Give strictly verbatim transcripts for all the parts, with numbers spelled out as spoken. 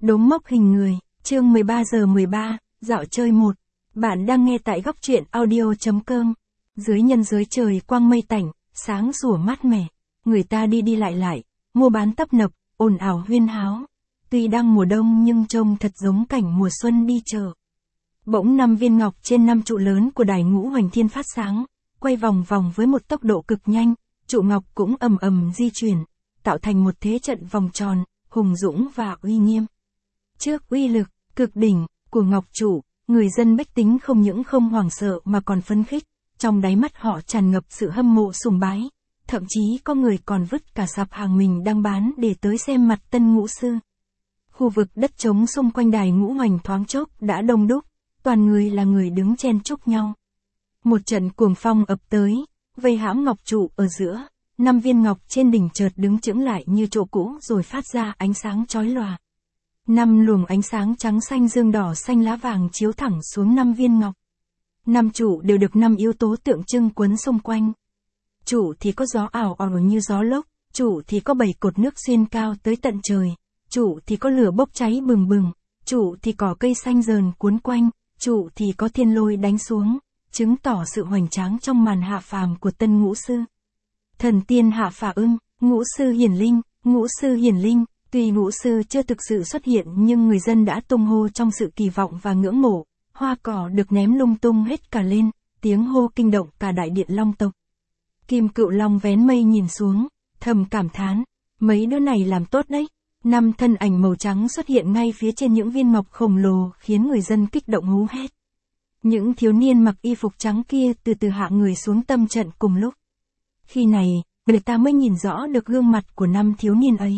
Đốm mốc hình người, chương mười ba giờ mười ba, dạo chơi một. Bạn đang nghe tại góc truyện audio.com. Dưới nhân giới trời quang mây tạnh, sáng sủa mát mẻ. Người ta đi đi lại lại, mua bán tấp nập, ồn ào huyên háo. Tuy đang mùa đông nhưng trông thật giống cảnh mùa xuân đi chợ. Bỗng năm viên ngọc trên năm trụ lớn của đài Ngũ Hoành Thiên phát sáng, quay vòng vòng với một tốc độ cực nhanh, trụ ngọc cũng ầm ầm di chuyển, tạo thành một thế trận vòng tròn, hùng dũng và uy nghiêm. Trước uy lực, cực đỉnh, của ngọc trụ, người dân bách tính không những không hoảng sợ mà còn phấn khích, trong đáy mắt họ tràn ngập sự hâm mộ sùng bái, thậm chí có người còn vứt cả sạp hàng mình đang bán để tới xem mặt tân ngũ sư. Khu vực đất trống xung quanh đài Ngũ Hoành thoáng chốc đã đông đúc, toàn người là người đứng chen chúc nhau. Một trận cuồng phong ập tới, vây hãm ngọc trụ ở giữa, năm viên ngọc trên đỉnh chợt đứng chững lại như chỗ cũ rồi phát ra ánh sáng chói lòa. Năm luồng ánh sáng trắng xanh dương đỏ xanh lá vàng chiếu thẳng xuống năm viên ngọc. Năm trụ đều được năm yếu tố tượng trưng quấn xung quanh. Trụ thì có gió ảo ảo như gió lốc, trụ thì có bảy cột nước xuyên cao tới tận trời, trụ thì có lửa bốc cháy bừng bừng, trụ thì cỏ cây xanh dờn cuốn quanh, trụ thì có thiên lôi đánh xuống, chứng tỏ sự hoành tráng trong màn hạ phàm của tân ngũ sư. Thần tiên hạ phả ưng, ngũ sư hiển linh, ngũ sư hiển linh. Tuy ngũ sư chưa thực sự xuất hiện nhưng người dân đã tung hô trong sự kỳ vọng và ngưỡng mộ, hoa cỏ được ném lung tung hết cả lên, tiếng hô kinh động cả đại điện long tộc. Kim Cựu Long vén mây nhìn xuống, thầm cảm thán, mấy đứa này làm tốt đấy. Năm thân ảnh màu trắng xuất hiện ngay phía trên những viên ngọc khổng lồ khiến người dân kích động hú hét. Những thiếu niên mặc y phục trắng kia từ từ hạ người xuống tâm trận cùng lúc. Khi này, người ta mới nhìn rõ được gương mặt của năm thiếu niên ấy.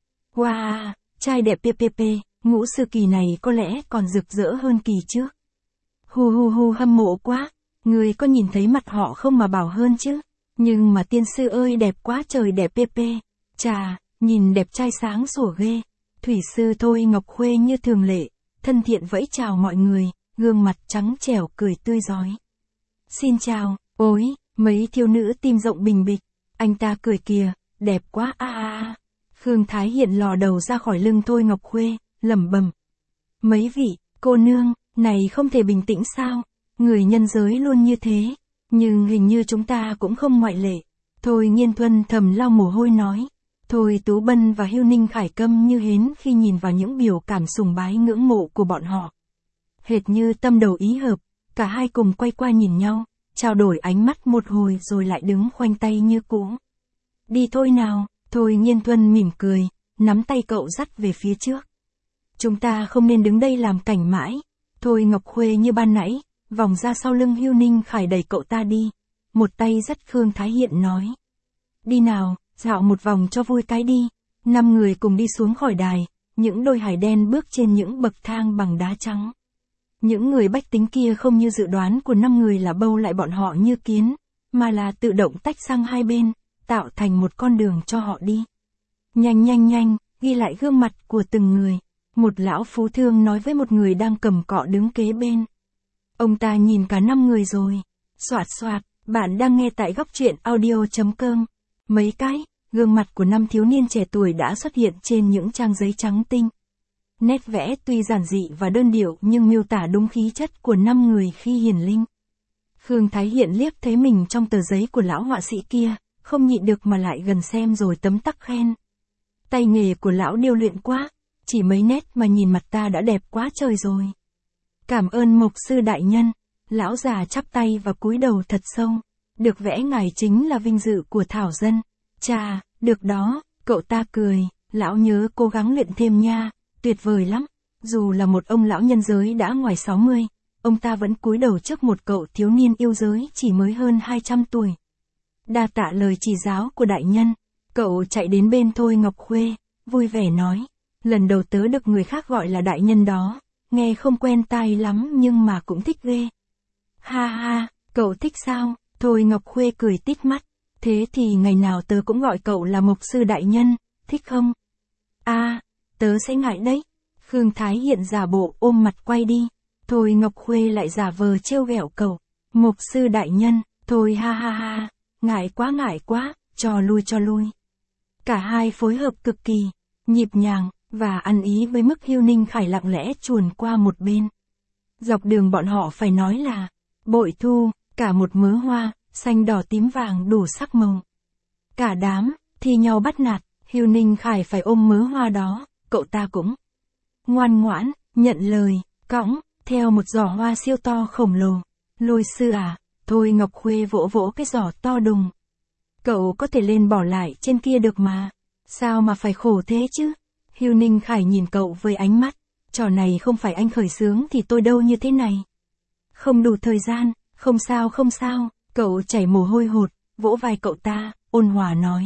Wow, trai đẹp ppp, ngũ sư kỳ này có lẽ còn rực rỡ hơn kỳ trước. Hu hu hu hâm mộ quá, người có nhìn thấy mặt họ không mà bảo hơn chứ. Nhưng mà tiên sư ơi đẹp quá trời đẹp pp, chà, nhìn đẹp trai sáng sủa ghê. Thủy sư Thôi Ngọc Khuê như thường lệ, thân thiện vẫy chào mọi người, gương mặt trắng trẻo cười tươi rói. Xin chào, ôi, mấy thiếu nữ tim rộng bình bịch, anh ta cười kìa, đẹp quá a a a. Khương Thái Hiện lò đầu ra khỏi lưng Thôi Ngọc Khuê, lẩm bẩm. Mấy vị, cô nương, này không thể bình tĩnh sao? Người nhân giới luôn như thế, nhưng hình như chúng ta cũng không ngoại lệ. Thôi Nghiên Thuân thầm lau mồ hôi nói. Thôi Tú Bân và Hưu Ninh Khải câm như hến khi nhìn vào những biểu cảm sùng bái ngưỡng mộ của bọn họ. Hệt như tâm đầu ý hợp, cả hai cùng quay qua nhìn nhau, trao đổi ánh mắt một hồi rồi lại đứng khoanh tay như cũ. Đi thôi nào. Thôi Nghiên Thuân mỉm cười, nắm tay cậu dắt về phía trước. Chúng ta không nên đứng đây làm cảnh mãi. Thôi Ngọc Khuê như ban nãy, vòng ra sau lưng Hưu Ninh Khải đẩy cậu ta đi. Một tay dắt Khương Thái Hiện nói. Đi nào, dạo một vòng cho vui cái đi. Năm người cùng đi xuống khỏi đài, những đôi hải đen bước trên những bậc thang bằng đá trắng. Những người bách tính kia không như dự đoán của năm người là bâu lại bọn họ như kiến, mà là tự động tách sang hai bên, tạo thành một con đường cho họ đi. Nhanh nhanh nhanh, ghi lại gương mặt của từng người. Một lão phú thương nói với một người đang cầm cọ đứng kế bên. Ông ta nhìn cả năm người rồi. Soạt soạt, bạn đang nghe tại góc truyện audio.com. Mấy cái, gương mặt của năm thiếu niên trẻ tuổi đã xuất hiện trên những trang giấy trắng tinh. Nét vẽ tuy giản dị và đơn điệu nhưng miêu tả đúng khí chất của năm người khi hiển linh. Khương Thái Hiện liếc thấy mình trong tờ giấy của lão họa sĩ kia, không nhịn được mà lại gần xem rồi tấm tắc khen. Tay nghề của lão điêu luyện quá, chỉ mấy nét mà nhìn mặt ta đã đẹp quá trời rồi. Cảm ơn Mộc sư đại nhân, lão già chắp tay và cúi đầu thật sâu. Được vẽ ngài chính là vinh dự của thảo dân. Chà, được đó, cậu ta cười, lão nhớ cố gắng luyện thêm nha, tuyệt vời lắm. Dù là một ông lão nhân giới đã ngoài sáu mươi, ông ta vẫn cúi đầu trước một cậu thiếu niên yêu giới chỉ mới hơn hai trăm tuổi. Đa tạ lời chỉ giáo của đại nhân. Cậu chạy đến bên Thôi Ngọc Khuê, vui vẻ nói. Lần đầu tớ được người khác gọi là đại nhân đó, nghe không quen tai lắm nhưng mà cũng thích ghê. Ha ha, cậu thích sao? Thôi Ngọc Khuê cười tít mắt. Thế thì ngày nào tớ cũng gọi cậu là Mộc sư đại nhân, thích không? À, tớ sẽ ngại đấy. Khương Thái Hiện giả bộ ôm mặt quay đi. Thôi Ngọc Khuê lại giả vờ trêu ghẹo cậu. Mộc sư đại nhân, thôi ha ha ha. Ngại quá ngại quá, cho lui cho lui. Cả hai phối hợp cực kỳ, nhịp nhàng, và ăn ý với mức Hưu Ninh Khải lặng lẽ chuồn qua một bên. Dọc đường bọn họ phải nói là bội thu, cả một mớ hoa, xanh đỏ tím vàng đủ sắc màu. Cả đám, thi nhau bắt nạt, Hưu Ninh Khải phải ôm mớ hoa đó, cậu ta cũng ngoan ngoãn, nhận lời, cõng, theo một giỏ hoa siêu to khổng lồ. Lôi sư à, thôi Ngọc Khuê vỗ vỗ cái giỏ to đùng. Cậu có thể lên bỏ lại trên kia được mà, sao mà phải khổ thế chứ? Hưu Ninh Khải nhìn cậu với ánh mắt, trò này không phải anh khởi xướng thì tôi đâu như thế này. Không đủ thời gian, không sao không sao, cậu chảy mồ hôi hột, vỗ vai cậu ta, ôn hòa nói.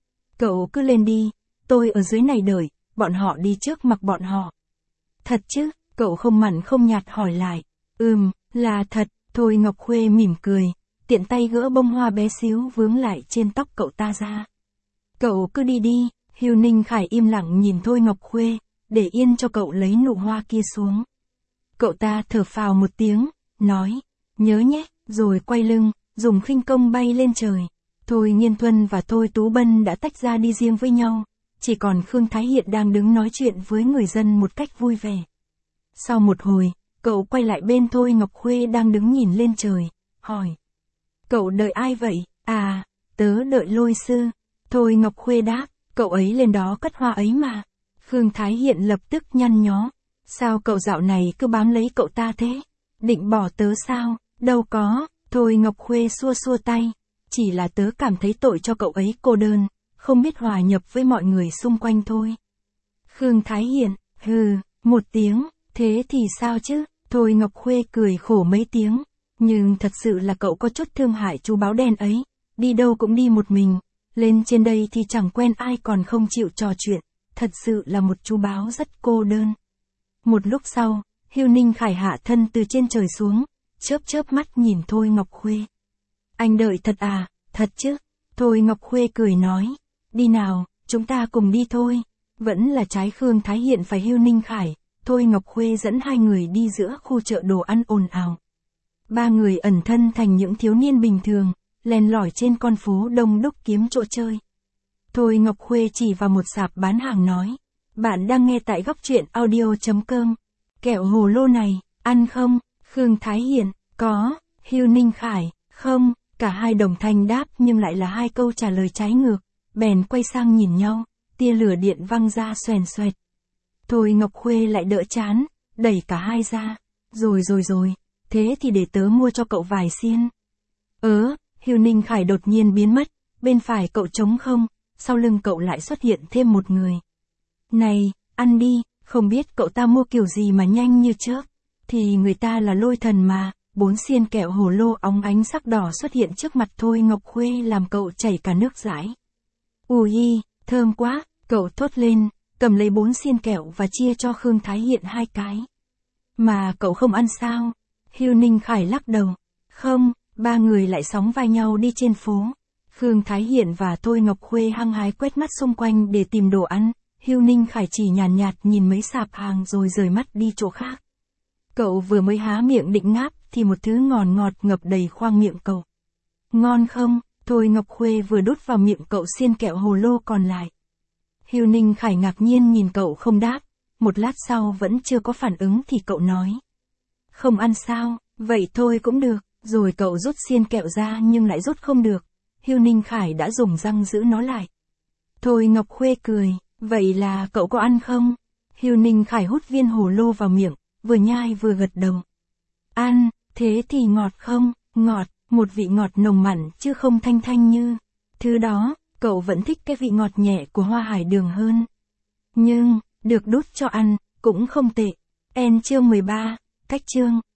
Cậu cứ lên đi, tôi ở dưới này đợi, bọn họ đi trước mặc bọn họ. Thật chứ, cậu không mặn không nhạt hỏi lại. Ừm, là thật, thôi Ngọc Khuê mỉm cười, tiện tay gỡ bông hoa bé xíu vướng lại trên tóc cậu ta ra. Cậu cứ đi đi, Hưu Ninh Khải im lặng nhìn thôi Ngọc Khuê, để yên cho cậu lấy nụ hoa kia xuống. Cậu ta thở phào một tiếng, nói, nhớ nhé, rồi quay lưng, dùng khinh công bay lên trời. Thôi Nghiên Thuân và Thôi Tú Bân đã tách ra đi riêng với nhau, chỉ còn Khương Thái Hiện đang đứng nói chuyện với người dân một cách vui vẻ. Sau một hồi, cậu quay lại bên Thôi Ngọc Khuê đang đứng nhìn lên trời, hỏi. Cậu đợi ai vậy? À, tớ đợi Lôi sư. Thôi Ngọc Khuê đáp, cậu ấy lên đó cất hoa ấy mà. Khương Thái Hiện lập tức nhăn nhó. Sao cậu dạo này cứ bám lấy cậu ta thế? Định bỏ tớ sao? Đâu có, Thôi Ngọc Khuê xua xua tay. Chỉ là tớ cảm thấy tội cho cậu ấy cô đơn, không biết hòa nhập với mọi người xung quanh thôi. Khương Thái Hiện, hừ, một tiếng, thế thì sao chứ? Thôi Ngọc Khuê cười khổ mấy tiếng. Nhưng thật sự là cậu có chút thương hại chú báo đen ấy, đi đâu cũng đi một mình, lên trên đây thì chẳng quen ai còn không chịu trò chuyện, thật sự là một chú báo rất cô đơn. Một lúc sau, Hưu Ninh Khải hạ thân từ trên trời xuống, chớp chớp mắt nhìn Thôi Ngọc Khuê. Anh đợi thật à, thật chứ? Thôi Ngọc Khuê cười nói, đi nào, chúng ta cùng đi thôi. Vẫn là trái Khương Thái Hiện phải Hưu Ninh Khải, Thôi Ngọc Khuê dẫn hai người đi giữa khu chợ đồ ăn ồn ào. Ba người ẩn thân thành những thiếu niên bình thường, len lỏi trên con phố đông đúc kiếm chỗ chơi. Thôi Ngọc Khuê chỉ vào một sạp bán hàng nói, bạn đang nghe tại góc truyện audio chấm com. Kẹo hồ lô này, ăn không? Khương Thái Hiện, có. Hưu Ninh Khải, không. Cả hai đồng thanh đáp nhưng lại là hai câu trả lời trái ngược, bèn quay sang nhìn nhau, tia lửa điện văng ra xoèn xoẹt. Thôi Ngọc Khuê lại đỡ chán, đẩy cả hai ra, rồi rồi rồi, thế thì để tớ mua cho cậu vài xiên. Ớ, Hưu Ninh Khải đột nhiên biến mất, bên phải cậu trống không, sau lưng cậu lại xuất hiện thêm một người. Này, ăn đi, không biết cậu ta mua kiểu gì mà nhanh như chớp, thì người ta là Lôi Thần mà. Bốn xiên kẹo hồ lô óng ánh sắc đỏ xuất hiện trước mặt Thôi Ngọc Khuê làm cậu chảy cả nước dãi. Ui, thơm quá, cậu thốt lên, cầm lấy bốn xiên kẹo và chia cho Khương Thái Hiện hai cái. Mà cậu không ăn sao? Hưu Ninh Khải lắc đầu. Không, ba người lại sóng vai nhau đi trên phố. Khương Thái Hiện và Thôi Ngọc Khuê hăng hái quét mắt xung quanh để tìm đồ ăn. Hưu Ninh Khải chỉ nhàn nhạt, nhạt nhìn mấy sạp hàng rồi rời mắt đi chỗ khác. Cậu vừa mới há miệng định ngáp thì một thứ ngọt ngọt ngập đầy khoang miệng cậu. Ngon không? Thôi Ngọc Khuê vừa đút vào miệng cậu xiên kẹo hồ lô còn lại. Hưu Ninh Khải ngạc nhiên nhìn cậu không đáp, một lát sau vẫn chưa có phản ứng thì cậu nói. Không ăn sao, vậy thôi cũng được, rồi cậu rút xiên kẹo ra nhưng lại rút không được. Hưu Ninh Khải đã dùng răng giữ nó lại. Thôi Ngọc Khuê cười, vậy là cậu có ăn không? Hưu Ninh Khải hút viên hồ lô vào miệng, vừa nhai vừa gật đầu. Ăn, thế thì ngọt không? Ngọt, một vị ngọt nồng mặn chứ không thanh thanh như. Thứ đó, cậu vẫn thích cái vị ngọt nhẹ của hoa hải đường hơn. Nhưng, được đút cho ăn, cũng không tệ. En chương mười ba, cách chương.